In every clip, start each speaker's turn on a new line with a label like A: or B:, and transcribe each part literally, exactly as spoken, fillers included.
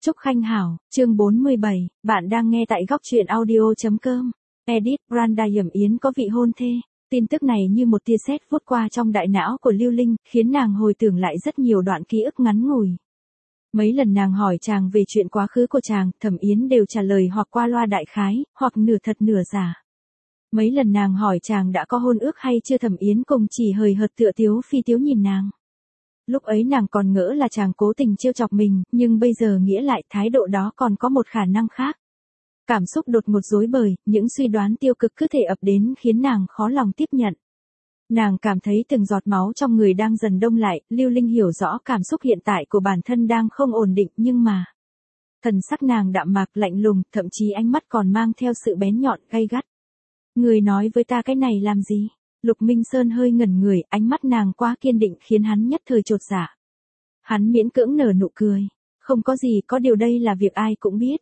A: Trúc Khanh Hảo, chương bốn mươi bảy, bạn đang nghe tại góc truyện audio.com. Edit, Branda Yểm Yến có vị hôn thê. Tin tức này như một tia sét vút qua trong đại não của Lưu Linh, khiến nàng hồi tưởng lại rất nhiều đoạn ký ức ngắn ngủi. Mấy lần nàng hỏi chàng về chuyện quá khứ của chàng, Thẩm Yến đều trả lời hoặc qua loa đại khái, hoặc nửa thật nửa giả. Mấy lần nàng hỏi chàng đã có hôn ước hay chưa, Thẩm Yến cùng chỉ hời hợt tựa tiếu phi tiếu nhìn nàng. Lúc ấy nàng còn ngỡ là chàng cố tình trêu chọc mình, nhưng bây giờ nghĩ lại thái độ đó còn có một khả năng khác. Cảm xúc đột ngột rối bời, những suy đoán tiêu cực cứ thể ập đến khiến nàng khó lòng tiếp nhận. Nàng cảm thấy từng giọt máu trong người đang dần đông lại, Lưu Linh hiểu rõ cảm xúc hiện tại của bản thân đang không ổn định, nhưng mà thần sắc nàng đạm mạc lạnh lùng, thậm chí ánh mắt còn mang theo sự bén nhọn gay gắt. Người nói với ta cái này làm gì? Lục Minh Sơn hơi ngẩn người, ánh mắt nàng quá kiên định khiến hắn nhất thời chột dạ. Hắn miễn cưỡng nở nụ cười. Không có gì, có điều đây là việc ai cũng biết.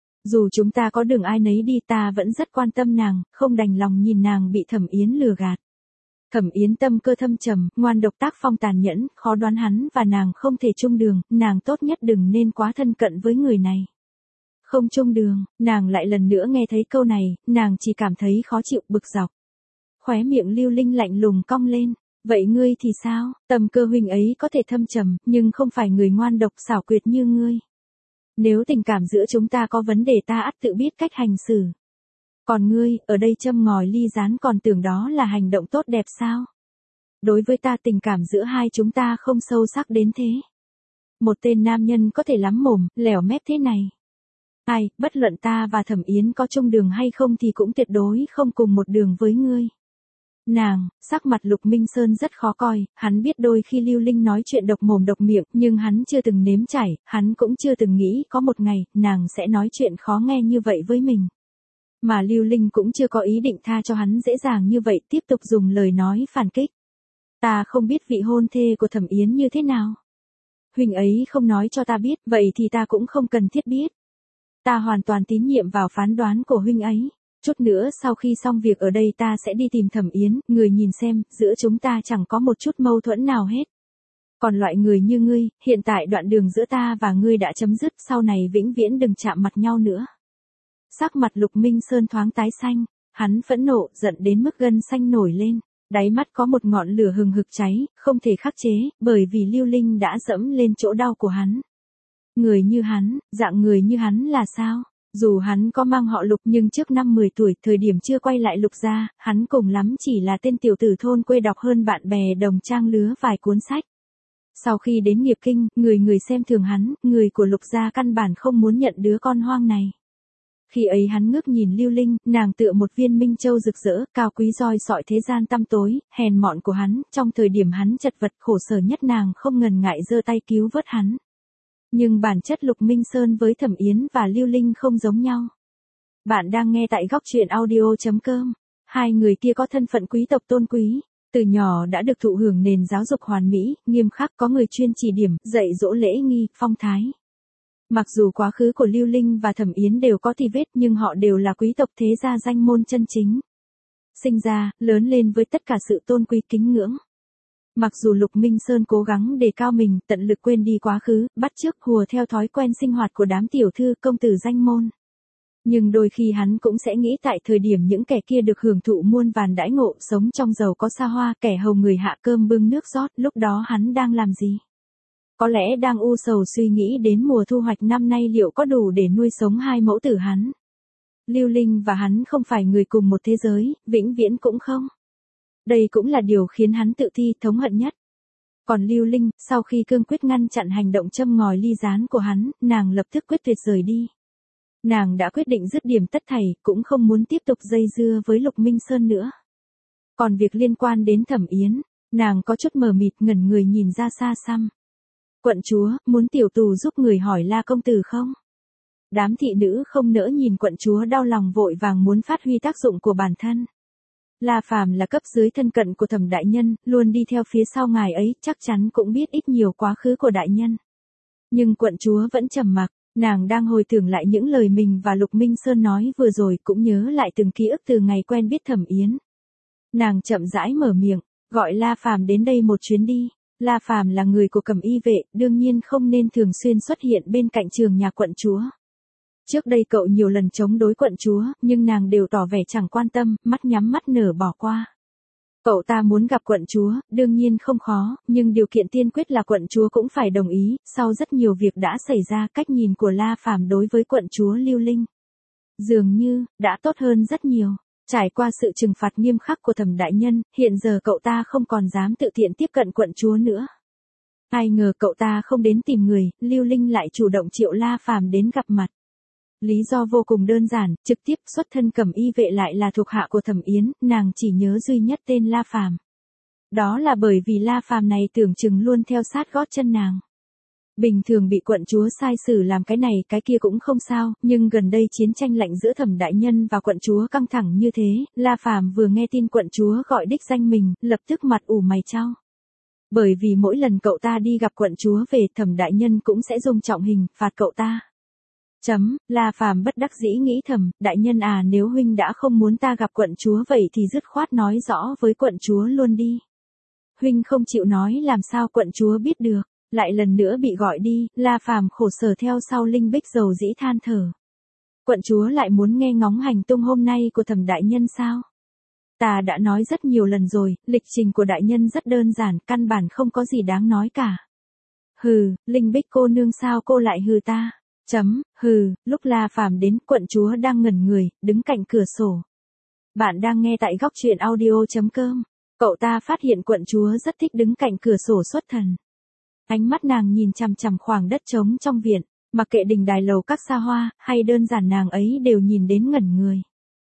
A: Dù chúng ta có đường ai nấy đi, ta vẫn rất quan tâm nàng, không đành lòng nhìn nàng bị Thẩm Yến lừa gạt. Thẩm Yến tâm cơ thâm trầm, ngoan độc tác phong tàn nhẫn, khó đoán hắn và nàng không thể chung đường, nàng tốt nhất đừng nên quá thân cận với người này. Không chung đường, nàng lại lần nữa nghe thấy câu này, nàng chỉ cảm thấy khó chịu, bực dọc. Khóe miệng Lưu Linh lạnh lùng cong lên. Vậy ngươi thì sao? Tầm cơ huynh ấy có thể thâm trầm, nhưng không phải người ngoan độc xảo quyệt như ngươi. Nếu tình cảm giữa chúng ta có vấn đề, ta ắt tự biết cách hành xử. Còn ngươi, ở đây châm ngòi ly gián còn tưởng đó là hành động tốt đẹp sao? Đối với ta, tình cảm giữa hai chúng ta không sâu sắc đến thế. Một tên nam nhân có thể lắm mồm, lẻo mép thế này. Ai, bất luận ta và Thẩm Yến có chung đường hay không thì cũng tuyệt đối không cùng một đường với ngươi. Nàng, sắc mặt Lục Minh Sơn rất khó coi, hắn biết đôi khi Lưu Linh nói chuyện độc mồm độc miệng, nhưng hắn chưa từng nếm trải, hắn cũng chưa từng nghĩ có một ngày, nàng sẽ nói chuyện khó nghe như vậy với mình. Mà Lưu Linh cũng chưa có ý định tha cho hắn dễ dàng như vậy, tiếp tục dùng lời nói phản kích. Ta không biết vị hôn thê của Thẩm Yến như thế nào. Huynh ấy không nói cho ta biết, vậy thì ta cũng không cần thiết biết. Ta hoàn toàn tín nhiệm vào phán đoán của huynh ấy. Chút nữa sau khi xong việc ở đây ta sẽ đi tìm Thẩm Yến, người nhìn xem, giữa chúng ta chẳng có một chút mâu thuẫn nào hết. Còn loại người như ngươi, hiện tại đoạn đường giữa ta và ngươi đã chấm dứt, sau này vĩnh viễn đừng chạm mặt nhau nữa. Sắc mặt Lục Minh Sơn thoáng tái xanh, hắn phẫn nộ, giận đến mức gân xanh nổi lên, đáy mắt có một ngọn lửa hừng hực cháy, không thể khắc chế, bởi vì Lưu Linh đã dẫm lên chỗ đau của hắn. Người như hắn, dạng người như hắn là sao? Dù hắn có mang họ Lục nhưng trước năm mười tuổi, thời điểm chưa quay lại Lục gia, hắn cùng lắm chỉ là tên tiểu tử thôn quê đọc hơn bạn bè đồng trang lứa vài cuốn sách. Sau khi đến Nghiệp Kinh, người người xem thường hắn, người của Lục gia căn bản không muốn nhận đứa con hoang này. Khi ấy hắn ngước nhìn Lưu Linh, nàng tựa một viên minh châu rực rỡ, cao quý roi sọi thế gian tăm tối, hèn mọn của hắn, trong thời điểm hắn chật vật khổ sở nhất nàng không ngần ngại giơ tay cứu vớt hắn. Nhưng bản chất Lục Minh Sơn với Thẩm Yến và Lưu Linh không giống nhau. Bạn đang nghe tại góc truyện audio.com. Hai người kia có thân phận quý tộc tôn quý, từ nhỏ đã được thụ hưởng nền giáo dục hoàn mỹ, nghiêm khắc, có người chuyên chỉ điểm, dạy dỗ lễ nghi, phong thái. Mặc dù quá khứ của Lưu Linh và Thẩm Yến đều có tì vết nhưng họ đều là quý tộc thế gia danh môn chân chính. Sinh ra, lớn lên với tất cả sự tôn quý kính ngưỡng. Mặc dù Lục Minh Sơn cố gắng đề cao mình, tận lực quên đi quá khứ, bắt chước hùa theo thói quen sinh hoạt của đám tiểu thư công tử danh môn. Nhưng đôi khi hắn cũng sẽ nghĩ tại thời điểm những kẻ kia được hưởng thụ muôn vàn đãi ngộ, sống trong giàu có xa hoa, kẻ hầu người hạ cơm bưng nước rót, lúc đó hắn đang làm gì? Có lẽ đang u sầu suy nghĩ đến mùa thu hoạch năm nay liệu có đủ để nuôi sống hai mẫu tử hắn. Lưu Linh và hắn không phải người cùng một thế giới, vĩnh viễn cũng không. Đây cũng là điều khiến hắn tự ti, thống hận nhất. Còn Lưu Linh, sau khi cương quyết ngăn chặn hành động châm ngòi ly gián của hắn, nàng lập tức quyết tuyệt rời đi. Nàng đã quyết định dứt điểm tất thảy, cũng không muốn tiếp tục dây dưa với Lục Minh Sơn nữa. Còn việc liên quan đến Thẩm Yến, nàng có chút mờ mịt, ngẩn người nhìn ra xa xăm. Quận chúa, muốn tiểu tù giúp người hỏi La công tử không? Đám thị nữ không nỡ nhìn quận chúa đau lòng vội vàng muốn phát huy tác dụng của bản thân. La Phàm là cấp dưới thân cận của Thẩm đại nhân, luôn đi theo phía sau ngài ấy, chắc chắn cũng biết ít nhiều quá khứ của đại nhân. Nhưng quận chúa vẫn trầm mặc, nàng đang hồi tưởng lại những lời mình và Lục Minh Sơn nói vừa rồi, cũng nhớ lại từng ký ức từ ngày quen biết Thẩm Yến. Nàng chậm rãi mở miệng, gọi La Phàm đến đây một chuyến đi. La Phàm là người của Cẩm Y vệ, đương nhiên không nên thường xuyên xuất hiện bên cạnh trường nhà quận chúa. Trước đây cậu nhiều lần chống đối quận chúa, nhưng nàng đều tỏ vẻ chẳng quan tâm, mắt nhắm mắt nở bỏ qua. Cậu ta muốn gặp quận chúa, đương nhiên không khó, nhưng điều kiện tiên quyết là quận chúa cũng phải đồng ý. Sau rất nhiều việc đã xảy ra, cách nhìn của La Phàm đối với quận chúa Lưu Linh dường như đã tốt hơn rất nhiều. Trải qua sự trừng phạt nghiêm khắc của Thẩm đại nhân, hiện giờ cậu ta không còn dám tự tiện tiếp cận quận chúa nữa. Ai ngờ cậu ta không đến tìm người, Lưu Linh lại chủ động triệu La Phàm đến gặp mặt. Lý do vô cùng đơn giản, trực tiếp xuất thân Cẩm Y vệ lại là thuộc hạ của Thẩm Yến, nàng chỉ nhớ duy nhất tên La Phàm. Đó là bởi vì La Phàm này tưởng chừng luôn theo sát gót chân nàng. Bình thường bị quận chúa sai xử làm cái này cái kia cũng không sao, nhưng gần đây chiến tranh lạnh giữa Thẩm đại nhân và quận chúa căng thẳng như thế, La Phàm vừa nghe tin quận chúa gọi đích danh mình, lập tức mặt ủ mày chau. Bởi vì mỗi lần cậu ta đi gặp quận chúa về, Thẩm đại nhân cũng sẽ dùng trọng hình phạt cậu ta. Chấm, La Phàm bất đắc dĩ nghĩ thầm, đại nhân à, nếu huynh đã không muốn ta gặp quận chúa vậy thì dứt khoát nói rõ với quận chúa luôn đi. Huynh không chịu nói làm sao quận chúa biết được. Lại lần nữa bị gọi đi, La Phàm khổ sở theo sau Linh Bích dầu dĩ than thở. Quận chúa lại muốn nghe ngóng hành tung hôm nay của Thẩm đại nhân sao? Ta đã nói rất nhiều lần rồi, lịch trình của đại nhân rất đơn giản, căn bản không có gì đáng nói cả. Hừ, Linh Bích cô nương sao cô lại hừ ta? Chấm, hừ, lúc La Phàm đến, quận chúa đang ngẩn người, đứng cạnh cửa sổ. Bạn đang nghe tại góc truyện audio chấm com. Cậu ta phát hiện quận chúa rất thích đứng cạnh cửa sổ xuất thần. Ánh mắt nàng nhìn chằm chằm khoảng đất trống trong viện, mặc kệ đình đài lầu các xa hoa, hay đơn giản nàng ấy đều nhìn đến ngẩn người.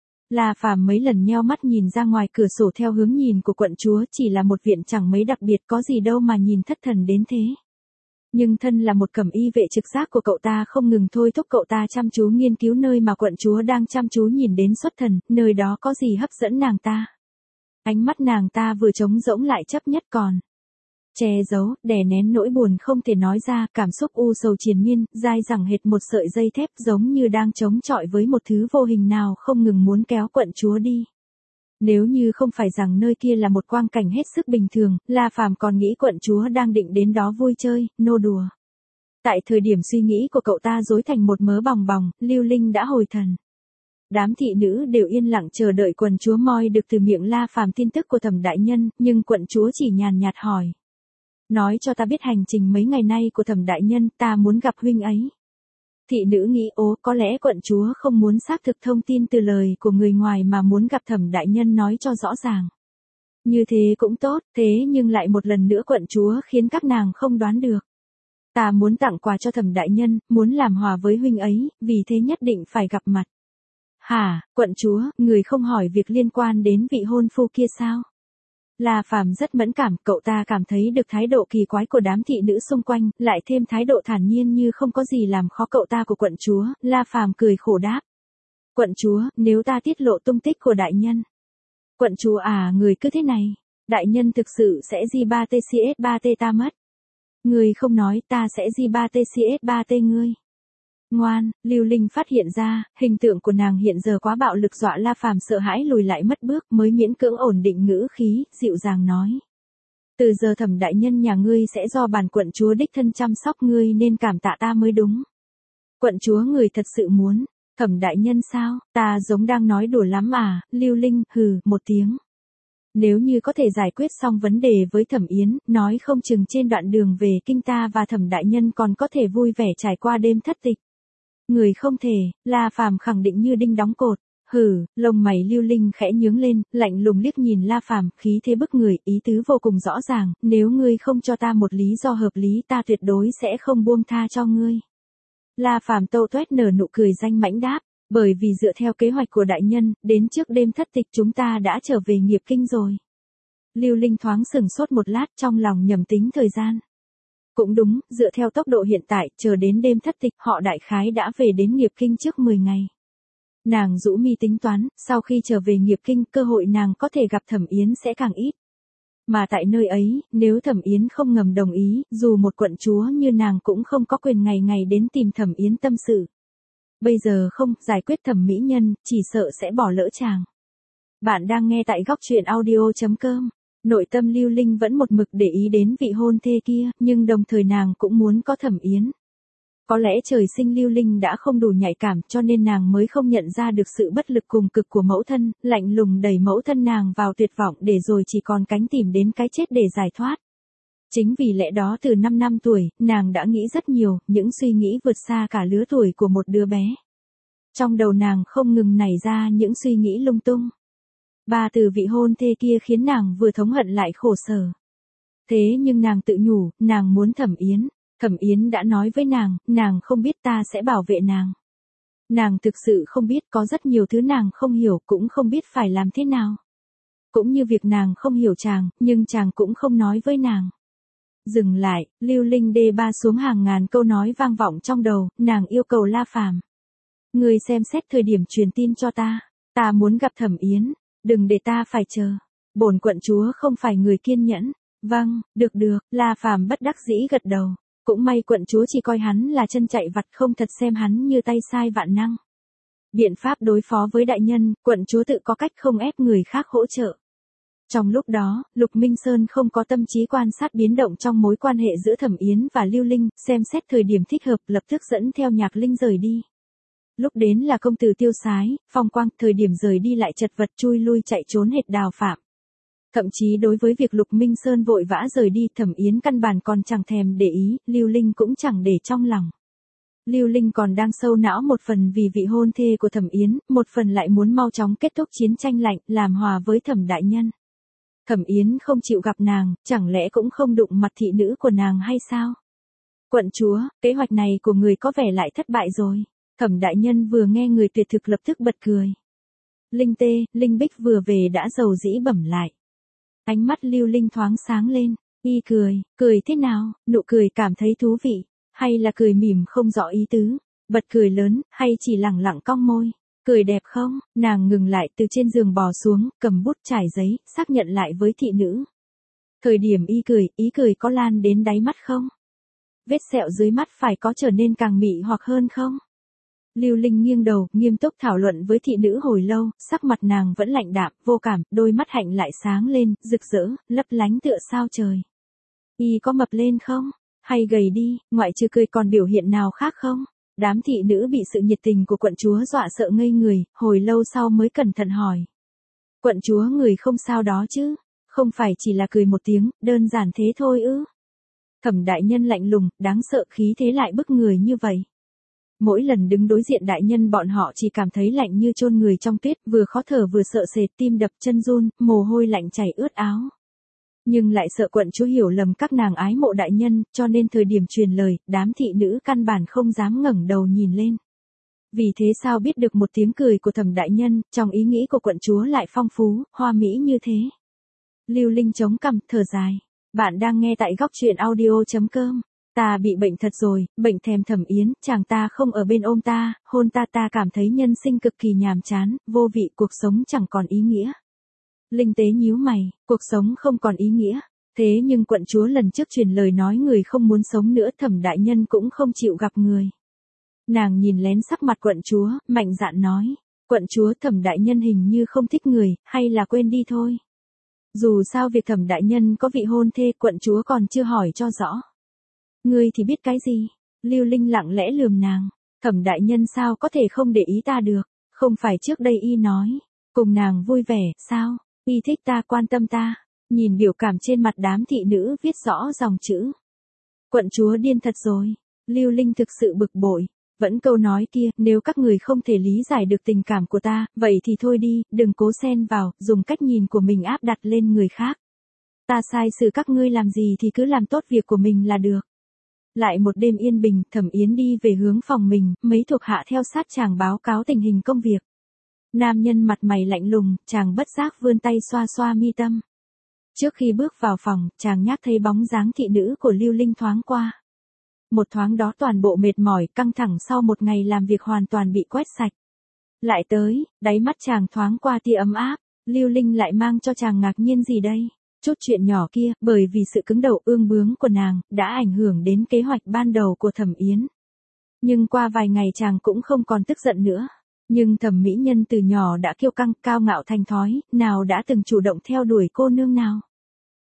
A: La Phàm mấy lần nheo mắt nhìn ra ngoài cửa sổ theo hướng nhìn của quận chúa, chỉ là một viện chẳng mấy đặc biệt, có gì đâu mà nhìn thất thần đến thế. Nhưng thân là một Cẩm Y vệ, trực giác của cậu ta không ngừng thôi thúc cậu ta chăm chú nghiên cứu nơi mà quận chúa đang chăm chú nhìn đến xuất thần, nơi đó có gì hấp dẫn nàng ta. Ánh mắt nàng ta vừa trống rỗng lại chấp nhất còn che giấu, đè nén nỗi buồn không thể nói ra, cảm xúc u sầu triền miên, dai dẳng hệt một sợi dây thép, giống như đang chống chọi với một thứ vô hình nào không ngừng muốn kéo quận chúa đi. Nếu như không phải rằng nơi kia là một quang cảnh hết sức bình thường, La Phàm còn nghĩ quận chúa đang định đến đó vui chơi, nô đùa. Tại thời điểm suy nghĩ của cậu ta rối thành một mớ bòng bòng, Lưu Linh đã hồi thần. Đám thị nữ đều yên lặng chờ đợi quận chúa moi được từ miệng La Phàm tin tức của Thẩm đại nhân, nhưng quận chúa chỉ nhàn nhạt hỏi. Nói cho ta biết hành trình mấy ngày nay của Thẩm đại nhân, ta muốn gặp huynh ấy. Thị nữ nghĩ ố, có lẽ quận chúa không muốn xác thực thông tin từ lời của người ngoài mà muốn gặp Thẩm đại nhân nói cho rõ ràng. Như thế cũng tốt, thế nhưng lại một lần nữa quận chúa khiến các nàng không đoán được. Ta muốn tặng quà cho Thẩm đại nhân, muốn làm hòa với huynh ấy, vì thế nhất định phải gặp mặt. Hả, quận chúa, người không hỏi việc liên quan đến vị hôn phu kia sao? La Phàm rất mẫn cảm, cậu ta cảm thấy được thái độ kỳ quái của đám thị nữ xung quanh, lại thêm thái độ thản nhiên như không có gì làm khó cậu ta của quận chúa, La Phàm cười khổ đáp. Quận chúa, nếu ta tiết lộ tung tích của đại nhân. Quận chúa à, người cứ thế này, đại nhân thực sự sẽ gi ba tê xê ét ba tê ta mất. Người không nói, ta sẽ gi ba tê xê ét ba tê ngươi. Ngoan, Lưu Linh phát hiện ra, hình tượng của nàng hiện giờ quá bạo lực, dọa La Phàm sợ hãi lùi lại mất bước, mới miễn cưỡng ổn định ngữ khí, dịu dàng nói. Từ giờ Thẩm đại nhân nhà ngươi sẽ do bản quận chúa đích thân chăm sóc ngươi, nên cảm tạ ta mới đúng. Quận chúa người thật sự muốn, Thẩm đại nhân sao, ta giống đang nói đùa lắm à, Lưu Linh, hừ, một tiếng. Nếu như có thể giải quyết xong vấn đề với Thẩm Yến, nói không chừng trên đoạn đường về kinh ta và Thẩm đại nhân còn có thể vui vẻ trải qua đêm thất tịch. Người không thể, La Phàm khẳng định như đinh đóng cột. Hừ, lông mày Lưu Linh khẽ nhướng lên, lạnh lùng liếc nhìn La Phàm, khí thế bức người, ý tứ vô cùng rõ ràng, nếu ngươi không cho ta một lý do hợp lý, ta tuyệt đối sẽ không buông tha cho ngươi. La Phàm tâu tuét nở nụ cười danh mãnh đáp, bởi vì dựa theo kế hoạch của đại nhân, đến trước đêm thất tịch chúng ta đã trở về Nghiệp Kinh rồi. Lưu Linh thoáng sừng sốt một lát, trong lòng nhầm tính thời gian. Cũng đúng, dựa theo tốc độ hiện tại, chờ đến đêm thất tịch, họ đại khái đã về đến Nghiệp Kinh trước mười ngày. Nàng rũ mi tính toán, sau khi trở về Nghiệp Kinh, cơ hội nàng có thể gặp Thẩm Yến sẽ càng ít. Mà tại nơi ấy, nếu Thẩm Yến không ngầm đồng ý, dù một quận chúa như nàng cũng không có quyền ngày ngày đến tìm Thẩm Yến tâm sự. Bây giờ không, giải quyết Thẩm mỹ nhân, chỉ sợ sẽ bỏ lỡ chàng. Bạn đang nghe tại góc truyện audio chấm com. Nội tâm Lưu Linh vẫn một mực để ý đến vị hôn thê kia, nhưng đồng thời nàng cũng muốn có Thẩm Yến. Có lẽ trời sinh Lưu Linh đã không đủ nhạy cảm cho nên nàng mới không nhận ra được sự bất lực cùng cực của mẫu thân, lạnh lùng đẩy mẫu thân nàng vào tuyệt vọng để rồi chỉ còn cánh tìm đến cái chết để giải thoát. Chính vì lẽ đó từ năm năm tuổi, nàng đã nghĩ rất nhiều, những suy nghĩ vượt xa cả lứa tuổi của một đứa bé. Trong đầu nàng không ngừng nảy ra những suy nghĩ lung tung. Ba từ vị hôn thê kia khiến nàng vừa thống hận lại khổ sở. Thế nhưng nàng tự nhủ, nàng muốn Thẩm Yến. Thẩm Yến đã nói với nàng, nàng không biết ta sẽ bảo vệ nàng. Nàng thực sự không biết, có rất nhiều thứ nàng không hiểu, cũng không biết phải làm thế nào. Cũng như việc nàng không hiểu chàng, nhưng chàng cũng không nói với nàng. Dừng lại, Lưu Linh đê ba xuống hàng ngàn câu nói vang vọng trong đầu, nàng yêu cầu La Phàm. Người xem xét thời điểm truyền tin cho ta, ta muốn gặp Thẩm Yến, đừng để ta phải chờ. Bổn quận chúa không phải người kiên nhẫn. Vâng, được được, La Phàm bất đắc dĩ gật đầu. Cũng may quận chúa chỉ coi hắn là chân chạy vặt, không thật xem hắn như tay sai vạn năng. Biện pháp đối phó với đại nhân, quận chúa tự có cách không ép người khác hỗ trợ. Trong lúc đó, Lục Minh Sơn không có tâm trí quan sát biến động trong mối quan hệ giữa Thẩm Yến và Lưu Linh, xem xét thời điểm thích hợp lập tức dẫn theo Nhạc Linh rời đi. Lúc đến là công tử tiêu sái, phong quang, thời điểm rời đi lại chật vật chui lui chạy trốn hệt Đào Phạm. Thậm chí đối với việc Lục Minh Sơn vội vã rời đi, Thẩm Yến căn bản còn chẳng thèm để ý, Lưu Linh cũng chẳng để trong lòng. Lưu Linh còn đang sâu não một phần vì vị hôn thê của Thẩm Yến, một phần lại muốn mau chóng kết thúc chiến tranh lạnh, làm hòa với Thẩm đại nhân. Thẩm Yến không chịu gặp nàng, chẳng lẽ cũng không đụng mặt thị nữ của nàng hay sao? Quận chúa, kế hoạch này của người có vẻ lại thất bại rồi. Thẩm đại nhân vừa nghe người tuyệt thực lập tức bật cười. Linh tê, Linh Bích vừa về đã dầu dĩ bẩm lại. Ánh mắt Lưu Linh thoáng sáng lên, y cười, cười thế nào, nụ cười cảm thấy thú vị, hay là cười mỉm không rõ ý tứ, bật cười lớn, hay chỉ lẳng lặng cong môi, cười đẹp không, nàng ngừng lại từ trên giường bò xuống, cầm bút trải giấy, xác nhận lại với thị nữ. Thời điểm y cười, ý cười có lan đến đáy mắt không? Vết sẹo dưới mắt phải có trở nên càng mị hoặc hơn không? Lưu Linh nghiêng đầu, nghiêm túc thảo luận với thị nữ hồi lâu, sắc mặt nàng vẫn lạnh đạm, vô cảm, đôi mắt hạnh lại sáng lên, rực rỡ, lấp lánh tựa sao trời. Y có mập lên không? Hay gầy đi, ngoại trừ cười còn biểu hiện nào khác không? Đám thị nữ bị sự nhiệt tình của quận chúa dọa sợ ngây người, hồi lâu sau mới cẩn thận hỏi. Quận chúa người không sao đó chứ? Không phải chỉ là cười một tiếng, đơn giản thế thôi ư? Thẩm đại nhân lạnh lùng, đáng sợ khí thế lại bức người như vậy. Mỗi lần đứng đối diện đại nhân bọn họ chỉ cảm thấy lạnh như chôn người trong tuyết, vừa khó thở vừa sợ sệt, tim đập chân run, mồ hôi lạnh chảy ướt áo. Nhưng lại sợ quận chúa hiểu lầm các nàng ái mộ đại nhân, cho nên thời điểm truyền lời, đám thị nữ căn bản không dám ngẩng đầu nhìn lên. Vì thế sao biết được một tiếng cười của Thẩm đại nhân, trong ý nghĩ của quận chúa lại phong phú, hoa mỹ như thế. Lưu Linh chống cằm, thở dài. Bạn đang nghe tại góc truyện audio chấm com. Ta bị bệnh thật rồi, bệnh thèm Thẩm Yến, chàng ta không ở bên ôm ta, hôn ta ta cảm thấy nhân sinh cực kỳ nhàm chán, vô vị, cuộc sống chẳng còn ý nghĩa. Linh tế nhíu mày, cuộc sống không còn ý nghĩa. Thế nhưng quận chúa lần trước truyền lời nói người không muốn sống nữa, Thẩm đại nhân cũng không chịu gặp người. Nàng nhìn lén sắc mặt quận chúa, mạnh dạn nói. Quận chúa, Thẩm đại nhân hình như không thích người, hay là quên đi thôi. Dù sao việc Thẩm đại nhân có vị hôn thê, quận chúa còn chưa hỏi cho rõ. Ngươi thì biết cái gì? Lưu Linh lặng lẽ lườm nàng. Thẩm đại nhân sao có thể không để ý ta được? Không phải trước đây y nói. Cùng nàng vui vẻ, sao? Y thích ta, quan tâm ta. Nhìn biểu cảm trên mặt đám thị nữ viết rõ dòng chữ. Quận chúa điên thật rồi. Lưu Linh thực sự bực bội. Vẫn câu nói kia, nếu các người không thể lý giải được tình cảm của ta, vậy thì thôi đi, đừng cố xen vào, dùng cách nhìn của mình áp đặt lên người khác. Ta sai xử các ngươi làm gì thì cứ làm tốt việc của mình là được. Lại một đêm yên bình, Thẩm Yến đi về hướng phòng mình, mấy thuộc hạ theo sát chàng báo cáo tình hình công việc. Nam nhân mặt mày lạnh lùng, chàng bất giác vươn tay xoa xoa mi tâm. Trước khi bước vào phòng, chàng nhác thấy bóng dáng thị nữ của Lưu Linh thoáng qua. Một thoáng đó toàn bộ mệt mỏi, căng thẳng sau một ngày làm việc hoàn toàn bị quét sạch. Lại tới, đáy mắt chàng thoáng qua tia ấm áp, Lưu Linh lại mang cho chàng ngạc nhiên gì đây? Chút chuyện nhỏ kia, bởi vì sự cứng đầu ương bướng của nàng, đã ảnh hưởng đến kế hoạch ban đầu của Thẩm Yến. Nhưng qua vài ngày chàng cũng không còn tức giận nữa. Nhưng Thẩm mỹ nhân từ nhỏ đã kiêu căng, cao ngạo thành thói, nào đã từng chủ động theo đuổi cô nương nào.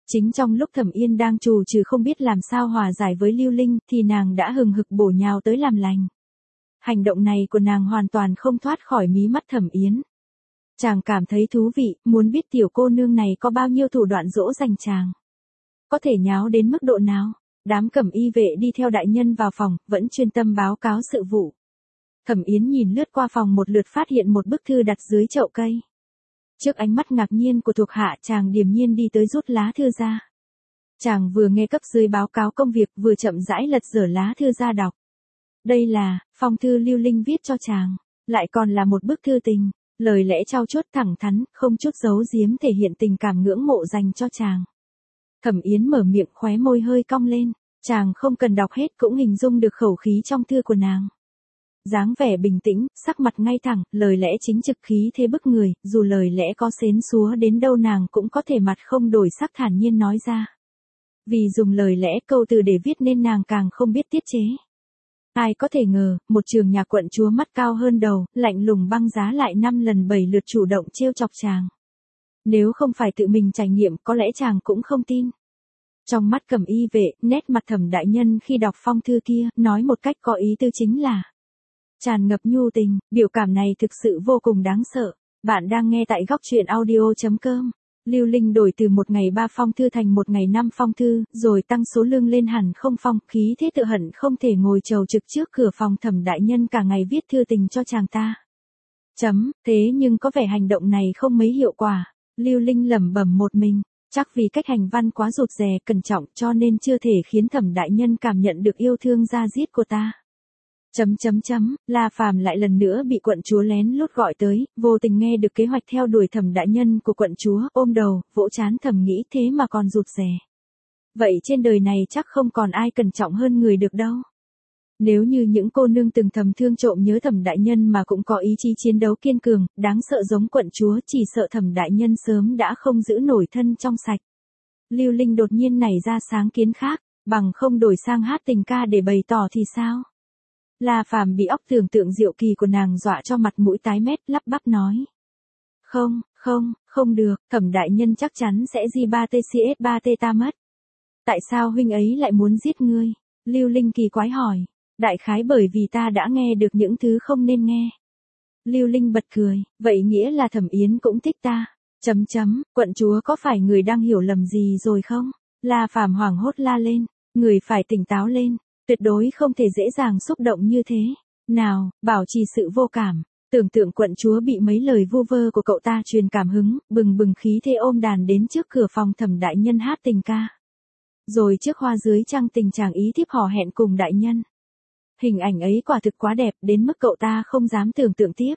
A: Chính trong lúc Thẩm Yên đang trù trừ không biết làm sao hòa giải với Lưu Linh thì nàng đã hừng hực bổ nhào tới làm lành. Hành động này của nàng hoàn toàn không thoát khỏi mí mắt Thẩm Yến. Chàng cảm thấy thú vị, muốn biết tiểu cô nương này có bao nhiêu thủ đoạn dỗ dành chàng. Có thể nháo đến mức độ nào? Đám cẩm y vệ đi theo đại nhân vào phòng, vẫn chuyên tâm báo cáo sự vụ. Thẩm Yến nhìn lướt qua phòng một lượt phát hiện một bức thư đặt dưới chậu cây. Trước ánh mắt ngạc nhiên của thuộc hạ, chàng điềm nhiên đi tới rút lá thư ra. Chàng vừa nghe cấp dưới báo cáo công việc vừa chậm rãi lật dở lá thư ra đọc. Đây là phong thư Lưu Linh viết cho chàng, lại còn là một bức thư tình, lời lẽ trau chuốt thẳng thắn, không chút giấu giếm thể hiện tình cảm ngưỡng mộ dành cho chàng. Thẩm Yến mở miệng, khóe môi hơi cong lên, chàng không cần đọc hết cũng hình dung được khẩu khí trong thư của nàng. Dáng vẻ bình tĩnh, sắc mặt ngay thẳng, lời lẽ chính trực, khí thế bức người, dù lời lẽ có xến xúa đến đâu nàng cũng có thể mặt không đổi sắc thản nhiên nói ra. Vì dùng lời lẽ câu từ để viết nên nàng càng không biết tiết chế. Ai có thể ngờ, một trường nhà quận chúa mắt cao hơn đầu, lạnh lùng băng giá lại năm lần bảy lượt chủ động trêu chọc chàng. Nếu không phải tự mình trải nghiệm có lẽ chàng cũng không tin. Trong mắt cẩm y vệ, nét mặt Thẩm đại nhân khi đọc phong thư kia, nói một cách có ý tư chính là tràn ngập nhu tình, biểu cảm này thực sự vô cùng đáng sợ. Bạn đang nghe tại góc truyện audio chấm com. Lưu Linh đổi từ một ngày ba phong thư thành một ngày năm phong thư, rồi tăng số lương lên hẳn không phong, khí thế tự hận không thể ngồi chầu trực trước cửa phòng Thẩm đại nhân cả ngày viết thư tình cho chàng ta. Chấm, thế nhưng có vẻ hành động này không mấy hiệu quả. Lưu Linh lẩm bẩm một mình, chắc vì cách hành văn quá rụt rè cẩn trọng cho nên chưa thể khiến Thẩm đại nhân cảm nhận được yêu thương da diết của ta. Chấm chấm chấm, La Phàm lại lần nữa bị quận chúa lén lút gọi tới, vô tình nghe được kế hoạch theo đuổi Thẩm đại nhân của quận chúa, ôm đầu, vỗ trán thầm nghĩ thế mà còn rụt rè. Vậy trên đời này chắc không còn ai cẩn trọng hơn người được đâu. Nếu như những cô nương từng thầm thương trộm nhớ Thẩm đại nhân mà cũng có ý chí chiến đấu kiên cường, đáng sợ giống quận chúa, chỉ sợ Thẩm đại nhân sớm đã không giữ nổi thân trong sạch. Lưu Linh đột nhiên nảy ra sáng kiến khác, bằng không đổi sang hát tình ca để bày tỏ thì sao? La Phàm bị óc tưởng tượng diệu kỳ của nàng dọa cho mặt mũi tái mét, lắp bắp nói. Không, không, không được, Thẩm đại nhân chắc chắn sẽ gi ba tê xê ét ba tê ta mất. Tại sao huynh ấy lại muốn giết ngươi? Lưu Linh kỳ quái hỏi. Đại khái bởi vì ta đã nghe được những thứ không nên nghe. Lưu Linh bật cười, vậy nghĩa là Thẩm Yến cũng thích ta. Chấm chấm, quận chúa có phải người đang hiểu lầm gì rồi không? La Phàm hoảng hốt la lên, người phải tỉnh táo lên, tuyệt đối không thể dễ dàng xúc động như thế. Nào, bảo trì sự vô cảm, tưởng tượng quận chúa bị mấy lời vu vơ của cậu ta truyền cảm hứng, bừng bừng khí thế ôm đàn đến trước cửa phòng Thẩm đại nhân hát tình ca. Rồi trước hoa dưới trăng tình chàng ý thiếp hò hẹn cùng đại nhân. Hình ảnh ấy quả thực quá đẹp đến mức cậu ta không dám tưởng tượng tiếp.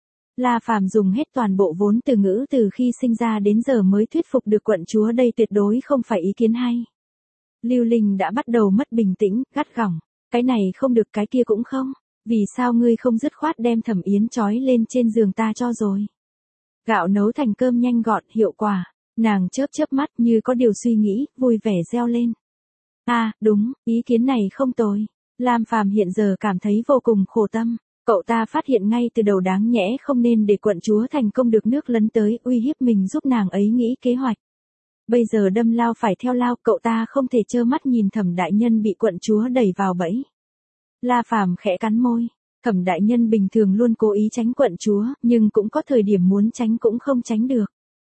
A: La Phàm dùng hết toàn bộ vốn từ ngữ từ khi sinh ra đến giờ mới thuyết phục được quận chúa đây tuyệt đối không phải ý kiến hay. Lưu Linh đã bắt đầu mất bình tĩnh, gắt gỏng, cái này không được cái kia cũng không, vì sao ngươi không dứt khoát đem Thẩm Yến trói lên trên giường ta cho rồi. Gạo nấu thành cơm nhanh gọn, hiệu quả, nàng chớp chớp mắt như có điều suy nghĩ, vui vẻ reo lên. À, đúng, ý kiến này không tồi. Lam Phàm hiện giờ cảm thấy vô cùng khổ tâm, cậu ta phát hiện ngay từ đầu đáng nhẽ không nên để quận chúa thành công được nước lấn tới uy hiếp mình giúp nàng ấy nghĩ kế hoạch. Bây giờ đâm lao phải theo lao, cậu ta không thể trơ mắt nhìn Thẩm đại nhân bị quận chúa đẩy vào bẫy. La Phàm khẽ cắn môi, Thẩm đại nhân bình thường luôn cố ý tránh quận chúa, nhưng cũng có thời điểm muốn tránh cũng không tránh được.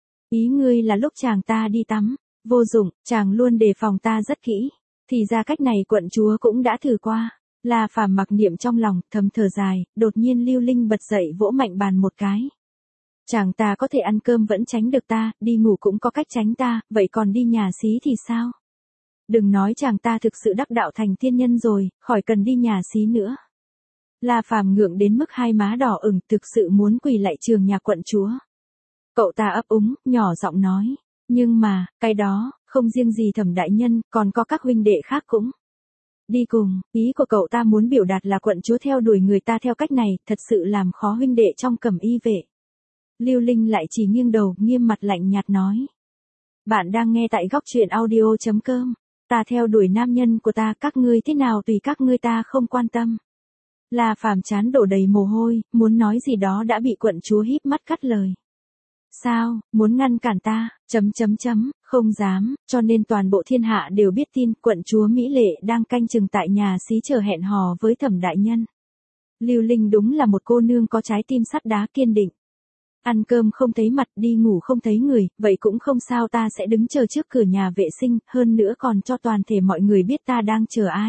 A: Ý ngươi là lúc chàng ta đi tắm, vô dụng, chàng luôn đề phòng ta rất kỹ. Thì ra cách này quận chúa cũng đã thử qua. La Phàm mặc niệm trong lòng, thầm thở dài, đột nhiên Lưu Linh bật dậy vỗ mạnh bàn một cái. Chàng ta có thể ăn cơm vẫn tránh được ta, đi ngủ cũng có cách tránh ta, vậy còn đi nhà xí thì sao? Đừng nói chàng ta thực sự đắc đạo thành thiên nhân rồi, khỏi cần đi nhà xí nữa. La Phàm ngượng đến mức hai má đỏ ửng, thực sự muốn quỳ lại trường nhà quận chúa. Cậu ta ấp úng, nhỏ giọng nói, nhưng mà, cái đó, không riêng gì Thẩm đại nhân, còn có các huynh đệ khác cũng đi cùng. Ý của cậu ta muốn biểu đạt là quận chúa theo đuổi người ta theo cách này, thật sự làm khó huynh đệ trong cẩm y vệ. Lưu Linh lại chỉ nghiêng đầu, nghiêm mặt lạnh nhạt nói. Bạn đang nghe tại góc truyện audio chấm com. Ta theo đuổi nam nhân của ta, các ngươi thế nào tùy các ngươi, ta không quan tâm. La Phàm chán đổ đầy mồ hôi, muốn nói gì đó đã bị quận chúa híp mắt cắt lời. Sao, muốn ngăn cản ta, chấm chấm chấm, không dám, cho nên toàn bộ thiên hạ đều biết tin quận chúa Mỹ Lệ đang canh chừng tại nhà xí chờ hẹn hò với Thẩm đại nhân. Lưu Linh đúng là một cô nương có trái tim sắt đá kiên định. Ăn cơm không thấy mặt, đi ngủ không thấy người, vậy cũng không sao, ta sẽ đứng chờ trước cửa nhà vệ sinh, hơn nữa còn cho toàn thể mọi người biết ta đang chờ ai.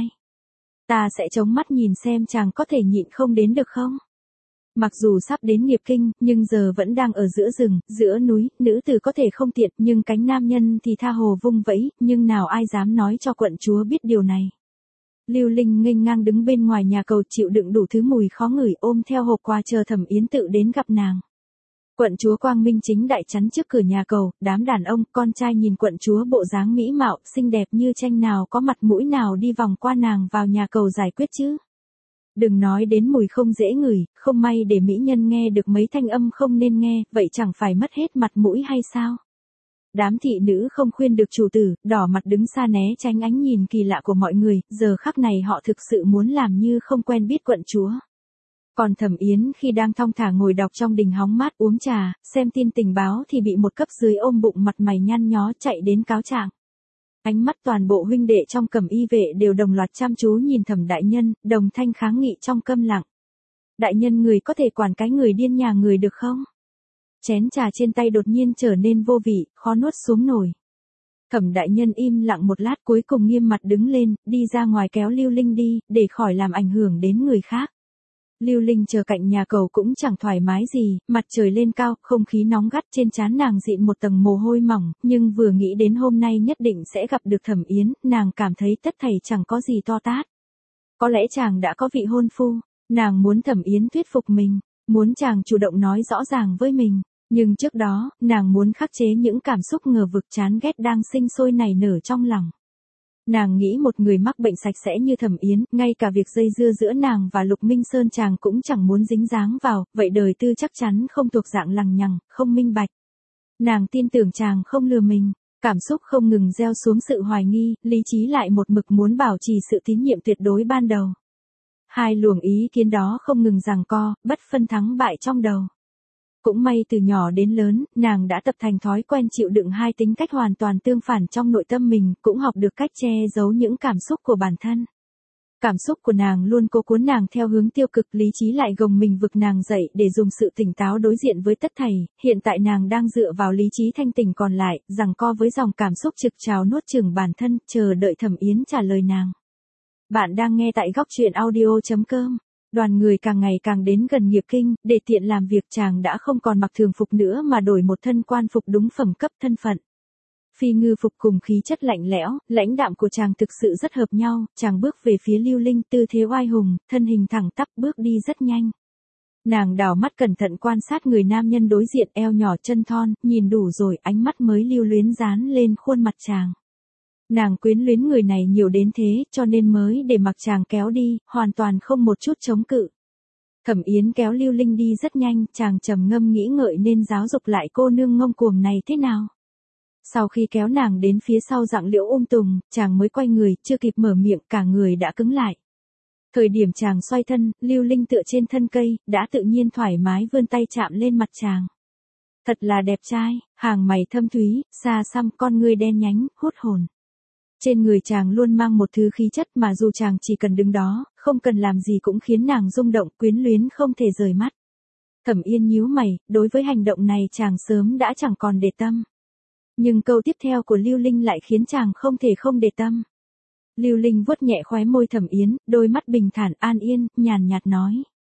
A: Ta sẽ chống mắt nhìn xem chàng có thể nhịn không đến được không? Mặc dù sắp đến nghiệp kinh, nhưng giờ vẫn đang ở giữa rừng, giữa núi, nữ tử có thể không tiện, nhưng cánh nam nhân thì tha hồ vung vẫy, nhưng nào ai dám nói cho quận chúa biết điều này. Lưu Linh nghênh ngang đứng bên ngoài nhà cầu chịu đựng đủ thứ mùi khó ngửi, ôm theo hộp quà chờ Thẩm Yến tự đến gặp nàng. Quận chúa quang minh chính đại chắn trước cửa nhà cầu, đám đàn ông, con trai nhìn quận chúa bộ dáng mỹ mạo, xinh đẹp như tranh nào có mặt mũi nào đi vòng qua nàng vào nhà cầu giải quyết chứ. Đừng nói đến mùi không dễ ngửi, không may để mỹ nhân nghe được mấy thanh âm không nên nghe, vậy chẳng phải mất hết mặt mũi hay sao? Đám thị nữ không khuyên được chủ tử, đỏ mặt đứng xa né tránh ánh nhìn kỳ lạ của mọi người, giờ khắc này họ thực sự muốn làm như không quen biết quận chúa. Còn Thẩm Yến khi đang thong thả ngồi đọc trong đình hóng mát uống trà, xem tin tình báo thì bị một cấp dưới ôm bụng mặt mày nhăn nhó chạy đến cáo trạng. Ánh mắt toàn bộ huynh đệ trong cẩm y vệ đều đồng loạt chăm chú nhìn Thẩm đại nhân, đồng thanh kháng nghị trong câm lặng. Đại nhân, người có thể quản cái người điên nhà người được không? Chén trà trên tay đột nhiên trở nên vô vị, khó nuốt xuống nổi. Thẩm đại nhân im lặng một lát cuối cùng nghiêm mặt đứng lên, đi ra ngoài kéo Lưu Linh đi, để khỏi làm ảnh hưởng đến người khác. Lưu Linh chờ cạnh nhà cầu cũng chẳng thoải mái gì, mặt trời lên cao, không khí nóng gắt trên trán nàng dịn một tầng mồ hôi mỏng, nhưng vừa nghĩ đến hôm nay nhất định sẽ gặp được Thẩm Yến, nàng cảm thấy tất thảy chẳng có gì to tát. Có lẽ chàng đã có vị hôn phu, nàng muốn Thẩm Yến thuyết phục mình, muốn chàng chủ động nói rõ ràng với mình, nhưng trước đó, nàng muốn khắc chế những cảm xúc ngờ vực chán ghét đang sinh sôi nảy nở trong lòng. Nàng nghĩ một người mắc bệnh sạch sẽ như Thẩm Yến, ngay cả việc dây dưa giữa nàng và Lục Minh Sơn chàng cũng chẳng muốn dính dáng vào, vậy đời tư chắc chắn không thuộc dạng lằng nhằng, không minh bạch. Nàng tin tưởng chàng không lừa mình, cảm xúc không ngừng gieo xuống sự hoài nghi, lý trí lại một mực muốn bảo trì sự tín nhiệm tuyệt đối ban đầu. Hai luồng ý kiến đó không ngừng giằng co, bất phân thắng bại trong đầu. Cũng may từ nhỏ đến lớn, nàng đã tập thành thói quen chịu đựng hai tính cách hoàn toàn tương phản trong nội tâm mình, cũng học được cách che giấu những cảm xúc của bản thân. Cảm xúc của nàng luôn cố cuốn nàng theo hướng tiêu cực, lý trí lại gồng mình vực nàng dậy để dùng sự tỉnh táo đối diện với tất thảy, hiện tại nàng đang dựa vào lý trí thanh tỉnh còn lại, giằng co với dòng cảm xúc trực trào nuốt chửng bản thân, chờ đợi Thẩm Yến trả lời nàng. Bạn đang nghe tại góc truyện audio chấm com. Đoàn người càng ngày càng đến gần nghiệp kinh, để tiện làm việc chàng đã không còn mặc thường phục nữa mà đổi một thân quan phục đúng phẩm cấp thân phận. Phi ngư phục cùng khí chất lạnh lẽo, lãnh đạm của chàng thực sự rất hợp nhau, chàng bước về phía Lưu Linh tư thế oai hùng, thân hình thẳng tắp bước đi rất nhanh. Nàng đảo mắt cẩn thận quan sát người nam nhân đối diện, eo nhỏ chân thon, nhìn đủ rồi, ánh mắt mới lưu luyến dán lên khuôn mặt chàng. Nàng quyến luyến người này nhiều đến thế, cho nên mới để mặc chàng kéo đi, hoàn toàn không một chút chống cự. Thẩm Yến kéo Lưu Linh đi rất nhanh, chàng trầm ngâm nghĩ ngợi nên giáo dục lại cô nương ngông cuồng này thế nào. Sau khi kéo nàng đến phía sau rặng liễu um tùng, chàng mới quay người, chưa kịp mở miệng, cả người đã cứng lại. Thời điểm chàng xoay thân, Lưu Linh tựa trên thân cây, đã tự nhiên thoải mái vươn tay chạm lên mặt chàng. Thật là đẹp trai, hàng mày thâm thúy, xa xăm, con ngươi đen nhánh, hút hồn. Trên người chàng luôn mang một thứ khí chất mà dù chàng chỉ cần đứng đó, không cần làm gì cũng khiến nàng rung động, quyến luyến không thể rời mắt. Thẩm Yên nhíu mày, đối với hành động này chàng sớm đã chẳng còn để tâm. Nhưng câu tiếp theo của Lưu Linh lại khiến chàng không thể không để tâm. Lưu Linh vuốt nhẹ khóe môi Thẩm Yến, đôi mắt bình thản an yên, nhàn nhạt nói.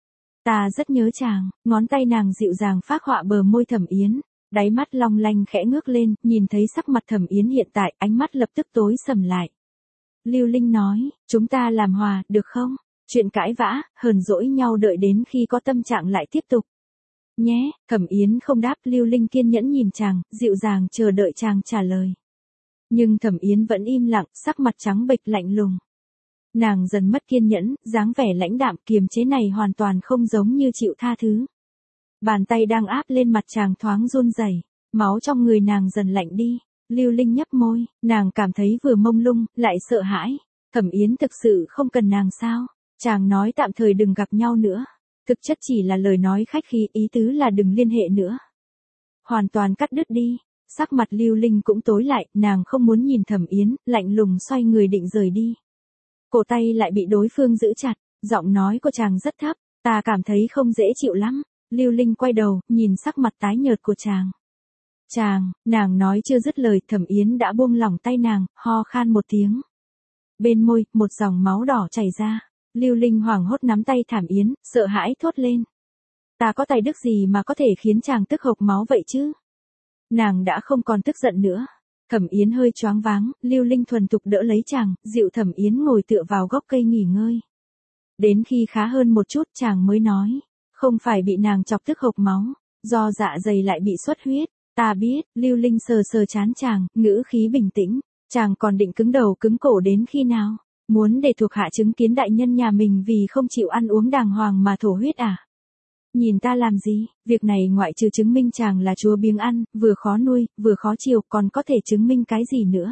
A: Ta rất nhớ chàng, ngón tay nàng dịu dàng phác họa bờ môi Thẩm Yến. Đáy mắt long lanh khẽ ngước lên, nhìn thấy sắc mặt Thẩm Yến hiện tại, ánh mắt lập tức tối sầm lại. Lưu Linh nói, chúng ta làm hòa, được không? Chuyện cãi vã, hờn dỗi nhau đợi đến khi có tâm trạng lại tiếp tục. Nhé, Thẩm Yến không đáp, Lưu Linh kiên nhẫn nhìn chàng, dịu dàng chờ đợi chàng trả lời. Nhưng Thẩm Yến vẫn im lặng, sắc mặt trắng bệch lạnh lùng. Nàng dần mất kiên nhẫn, dáng vẻ lãnh đạm kiềm chế này hoàn toàn không giống như chịu tha thứ. Bàn tay đang áp lên mặt chàng thoáng run rẩy, máu trong người nàng dần lạnh đi. Lưu Linh nhấp môi, nàng cảm thấy vừa mông lung, lại sợ hãi. Thẩm Yến thực sự không cần nàng sao? Chàng nói tạm thời đừng gặp nhau nữa. Thực chất chỉ là lời nói khách khí, ý tứ là đừng liên hệ nữa. hoàn toàn cắt đứt đi. Sắc mặt Lưu Linh cũng tối lại, nàng không muốn nhìn Thẩm Yến, lạnh lùng xoay người định rời đi. Cổ tay lại bị đối phương giữ chặt, giọng nói của chàng rất thấp, ta cảm thấy không dễ chịu lắm. Lưu Linh quay đầu, nhìn sắc mặt tái nhợt của chàng. Chàng, nàng nói chưa dứt lời, Thẩm Yến đã buông lỏng tay nàng, ho khan một tiếng. Bên môi, một dòng máu đỏ chảy ra. Lưu Linh hoảng hốt nắm tay Thẩm Yến, sợ hãi thốt lên. Ta có tài đức gì mà có thể khiến chàng tức hộc máu vậy chứ? Nàng đã không còn tức giận nữa. Thẩm Yến hơi choáng váng, Lưu Linh thuần thục đỡ lấy chàng, dịu Thẩm Yến ngồi tựa vào gốc cây nghỉ ngơi. Đến khi khá hơn một chút chàng mới nói, không phải bị nàng chọc tức hộc máu, do dạ dày lại bị xuất huyết. Ta biết, Lưu Linh sờ sờ trán chàng, ngữ khí bình tĩnh. Chàng còn định cứng đầu cứng cổ đến khi nào? Muốn để thuộc hạ chứng kiến đại nhân nhà mình vì không chịu ăn uống đàng hoàng mà thổ huyết à? Nhìn ta làm gì? Việc này ngoại trừ chứng minh chàng là chúa biếng ăn, vừa khó nuôi, vừa khó chiều, còn có thể chứng minh cái gì nữa?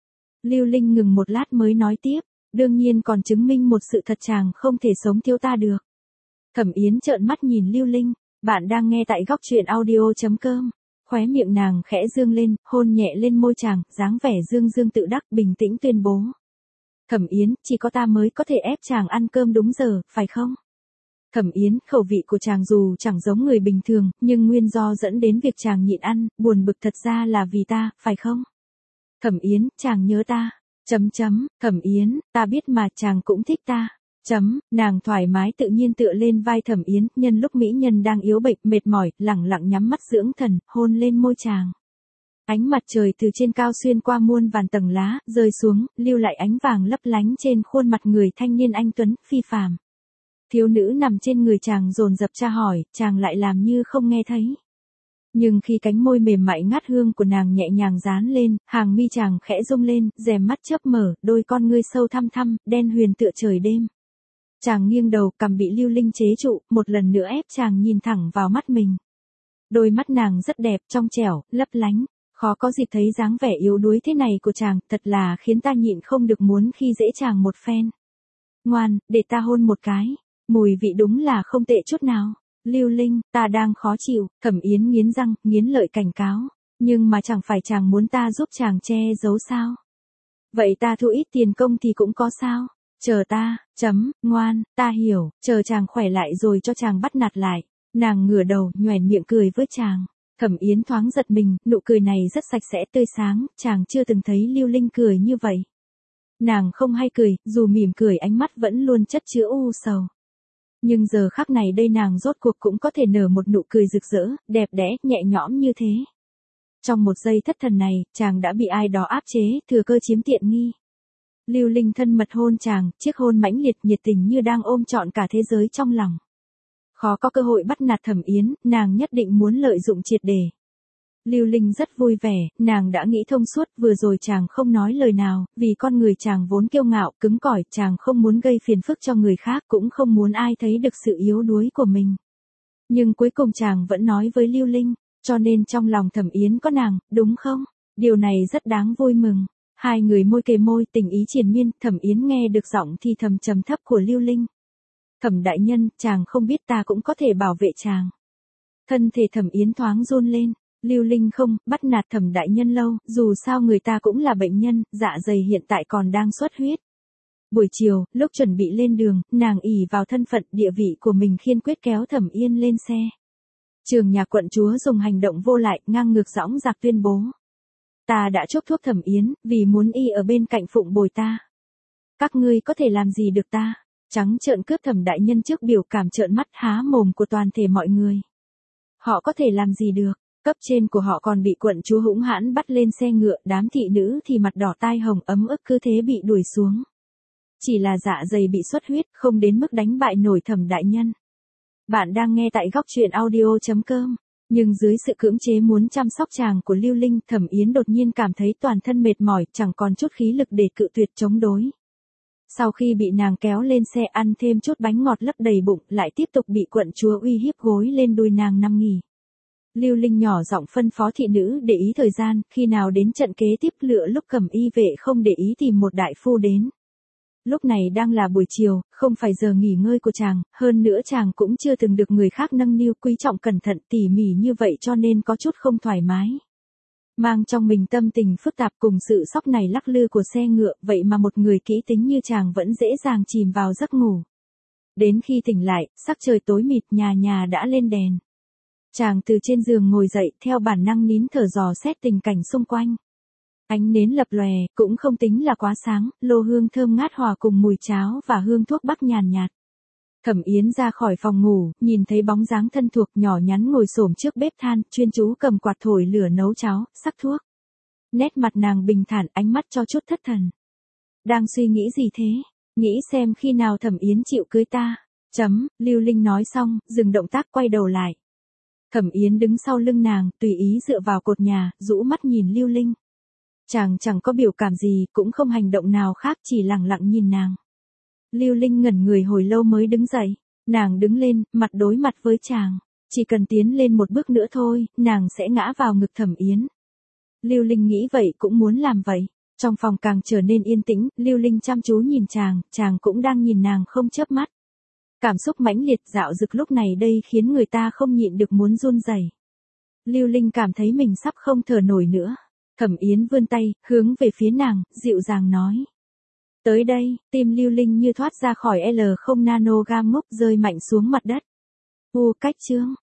A: Lưu Linh ngừng một lát mới nói tiếp, đương nhiên còn chứng minh một sự thật chàng không thể sống thiếu ta được. Thẩm Yến trợn mắt nhìn Lưu Linh, bạn đang nghe tại góc truyện audio chấm com. Khóe miệng nàng khẽ dương lên, hôn nhẹ lên môi chàng, dáng vẻ dương dương tự đắc bình tĩnh tuyên bố. Thẩm Yến, chỉ có ta mới có thể ép chàng ăn cơm đúng giờ, phải không? Thẩm Yến, khẩu vị của chàng dù chẳng giống người bình thường, nhưng nguyên do dẫn đến việc chàng nhịn ăn, buồn bực thật ra là vì ta, phải không? Thẩm Yến, chàng nhớ ta. Chấm chấm, Thẩm Yến, ta biết mà chàng cũng thích ta. Chấm, nàng thoải mái tự nhiên tựa lên vai Thẩm Yến, nhân lúc mỹ nhân đang yếu bệnh, mệt mỏi, lẳng lặng nhắm mắt dưỡng thần, hôn lên môi chàng. Ánh mặt trời từ trên cao xuyên qua muôn vàn tầng lá, rơi xuống, lưu lại ánh vàng lấp lánh trên khuôn mặt người thanh niên anh tuấn, phi phàm. Thiếu nữ nằm trên người chàng dồn dập tra hỏi, chàng lại làm như không nghe thấy. Nhưng khi cánh môi mềm mại ngát hương của nàng nhẹ nhàng dán lên, hàng mi chàng khẽ rung lên, rèm mắt chớp mở, đôi con ngươi sâu thăm thăm, đen huyền tựa trời đêm. Chàng nghiêng đầu, cằm bị Lưu Linh chế trụ, một lần nữa ép chàng nhìn thẳng vào mắt mình. Đôi mắt nàng rất đẹp, trong trẻo, lấp lánh, khó có dịp thấy dáng vẻ yếu đuối thế này của chàng, thật là khiến ta nhịn không được muốn khi dễ chàng một phen. Ngoan, để ta hôn một cái, mùi vị đúng là không tệ chút nào. Lưu Linh, ta đang khó chịu, Thẩm Yến nghiến răng, nghiến lợi cảnh cáo, nhưng mà chẳng phải chàng muốn ta giúp chàng che giấu sao? Vậy ta thu ít tiền công thì cũng có sao? Chờ ta, chấm, ngoan, ta hiểu, chờ chàng khỏe lại rồi cho chàng bắt nạt lại. Nàng ngửa đầu, nhoẻn miệng cười với chàng. Thẩm Yến thoáng giật mình, nụ cười này rất sạch sẽ tươi sáng, chàng chưa từng thấy Lưu Linh cười như vậy. Nàng không hay cười, dù mỉm cười ánh mắt vẫn luôn chất chứa u sầu. Nhưng giờ khắc này đây nàng rốt cuộc cũng có thể nở một nụ cười rực rỡ, đẹp đẽ, nhẹ nhõm như thế. Trong một giây thất thần này, chàng đã bị ai đó áp chế, thừa cơ chiếm tiện nghi. Lưu Linh thân mật hôn chàng, chiếc hôn mãnh liệt nhiệt tình như đang ôm trọn cả thế giới trong lòng. Khó có cơ hội bắt nạt Thẩm Yến, nàng nhất định muốn lợi dụng triệt để. Lưu Linh rất vui vẻ, nàng đã nghĩ thông suốt, vừa rồi chàng không nói lời nào, vì con người chàng vốn kiêu ngạo, cứng cỏi, chàng không muốn gây phiền phức cho người khác, cũng không muốn ai thấy được sự yếu đuối của mình. Nhưng cuối cùng chàng vẫn nói với Lưu Linh, cho nên trong lòng Thẩm Yến có nàng, đúng không? Điều này rất đáng vui mừng. Hai người môi kề môi, tình ý triền miên, Thẩm Yến nghe được giọng thì thầm trầm thấp của Lưu Linh. Thẩm đại nhân, chàng không biết ta cũng có thể bảo vệ chàng. Thân thể Thẩm Yến thoáng run lên. Lưu Linh không, bắt nạt Thẩm đại nhân lâu, dù sao người ta cũng là bệnh nhân, dạ dày hiện tại còn đang xuất huyết. Buổi chiều, lúc chuẩn bị lên đường, nàng ỷ vào thân phận địa vị của mình khiên quyết kéo Thẩm Yên lên xe. Trường nhà quận chúa dùng hành động vô lại, ngang ngược dõng dạc tuyên bố. Ta đã chuốc thuốc Thẩm Yến, vì muốn y ở bên cạnh phụng bồi ta. Các ngươi có thể làm gì được ta? Trắng trợn cướp Thẩm đại nhân trước biểu cảm trợn mắt há mồm của toàn thể mọi người. Họ có thể làm gì được? Cấp trên của họ còn bị quận chúa hũng hãn bắt lên xe ngựa, đám thị nữ thì mặt đỏ tai hồng ấm ức cứ thế bị đuổi xuống. Chỉ là dạ dày bị xuất huyết, không đến mức đánh bại nổi Thẩm đại nhân. Bạn đang nghe tại góc truyện audio chấm com. Nhưng dưới sự cưỡng chế muốn chăm sóc chàng của Lưu Linh, Thẩm Yến đột nhiên cảm thấy toàn thân mệt mỏi, chẳng còn chút khí lực để cự tuyệt chống đối. Sau khi bị nàng kéo lên xe ăn thêm chút bánh ngọt lấp đầy bụng, lại tiếp tục bị quận chúa uy hiếp gối lên đùi nàng nằm nghỉ. Lưu Linh nhỏ giọng phân phó thị nữ để ý thời gian, khi nào đến trận kế tiếp lựa lúc Cẩm y vệ không để ý tìm một đại phu đến. Lúc này đang là buổi chiều, không phải giờ nghỉ ngơi của chàng, hơn nữa chàng cũng chưa từng được người khác nâng niu quý trọng cẩn thận tỉ mỉ như vậy cho nên có chút không thoải mái. Mang trong mình tâm tình phức tạp cùng sự sóc này lắc lư của xe ngựa, vậy mà một người kỹ tính như chàng vẫn dễ dàng chìm vào giấc ngủ. Đến khi tỉnh lại, sắc trời tối mịt, nhà nhà đã lên đèn. Chàng từ trên giường ngồi dậy, theo bản năng nín thở dò xét tình cảnh xung quanh. Ánh nến lập lòe, cũng không tính là quá sáng, lô hương thơm ngát hòa cùng mùi cháo và hương thuốc bắc nhàn nhạt. Thẩm Yến ra khỏi phòng ngủ, nhìn thấy bóng dáng thân thuộc nhỏ nhắn ngồi xổm trước bếp than, chuyên chú cầm quạt thổi lửa nấu cháo, sắc thuốc. Nét mặt nàng bình thản, ánh mắt cho chút thất thần. Đang suy nghĩ gì thế? Nghĩ xem khi nào Thẩm Yến chịu cưới ta. Chấm, Lưu Linh nói xong, dừng động tác quay đầu lại. Thẩm Yến đứng sau lưng nàng, tùy ý dựa vào cột nhà, rũ mắt nhìn Lưu Linh. Chàng chẳng có biểu cảm gì, cũng không hành động nào khác, chỉ lặng lặng nhìn nàng. Lưu Linh ngẩn người hồi lâu mới đứng dậy. Nàng đứng lên, mặt đối mặt với chàng. Chỉ cần tiến lên một bước nữa thôi, nàng sẽ ngã vào ngực Thẩm Yến. Lưu Linh nghĩ vậy cũng muốn làm vậy. Trong phòng càng trở nên yên tĩnh, Lưu Linh chăm chú nhìn chàng, chàng cũng đang nhìn nàng không chớp mắt. Cảm xúc mãnh liệt dạo dực lúc này đây khiến người ta không nhịn được muốn run rẩy. Lưu Linh cảm thấy mình sắp không thở nổi nữa. Thẩm Yến vươn tay, hướng về phía nàng, dịu dàng nói. Tới đây, tim Lưu Linh như thoát ra khỏi L không nanogram ngốc rơi mạnh xuống mặt đất. U cách chương.